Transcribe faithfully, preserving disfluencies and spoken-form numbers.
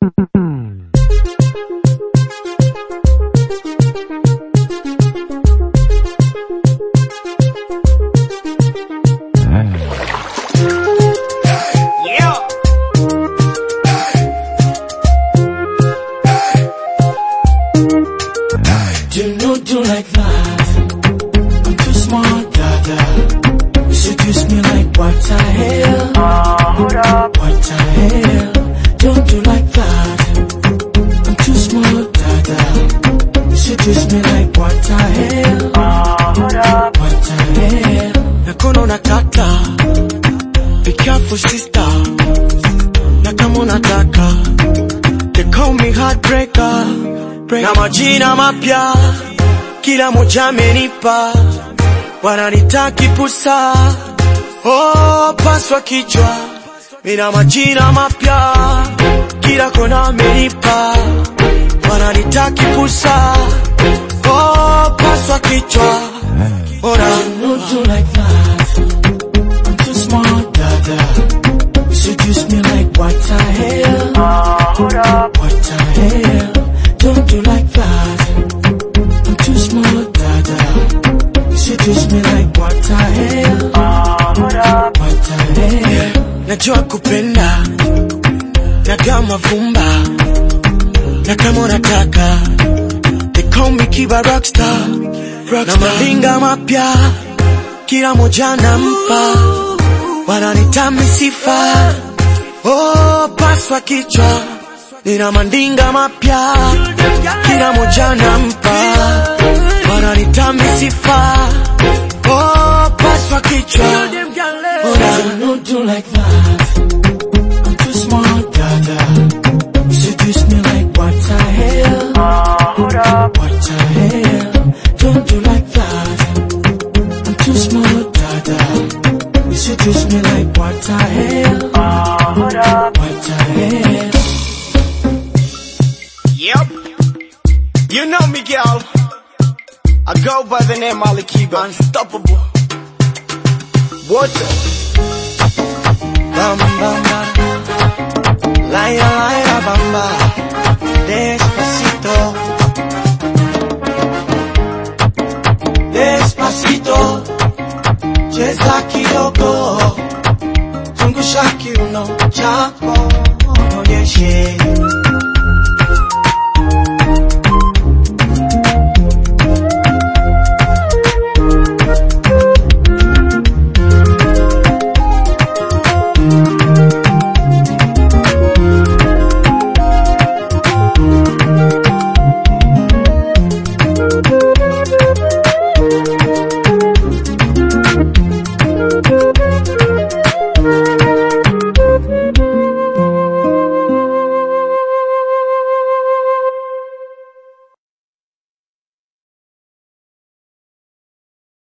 Do like that. I'm too smart, dada. You seduce me like what the hell? What the hell? Don't do like that. I'm too smart, dada. You seduce me like what the hell? What the hell? Nakono nataka. Be careful, sister. Nakamo nataka. They call me heartbreaker. Na majina mapya kila moja amenipa, wananitaki pusa, oh paswa kichwa, mina majina mapya, kila kona amenipa, wananitaki pusa, oh paswa kichwa, ora. You don't do like that, I'm too smart, dada, you seduce me like what the hell, what the hell, don't do like that. I'm too smart, dada. You seduce me like what the hell? What the hell? Najua kupenda, najua mavumba, na kama unataka, they call me Kiba Rockstar, na malinga mapya, kila moja nampa, wananitami sifa, oh paswa kichwa, nina mandinga mapya, kila moja nampa, wananitami sifa, oh paswa kichwa, oh don't do like that, I'm too smart, dada, you seduce me like what the hell, what the hell, don't do like that, I'm too smart, dada, you seduce me like what the hell, what the hell. Yep, you know me, girl. I go by the name Ali Kiba, unstoppable. Water. Bam bam bam, laila laila bamba, despacito, despacito, cheza kidogo, zungusha kiuno chako, onyeshe.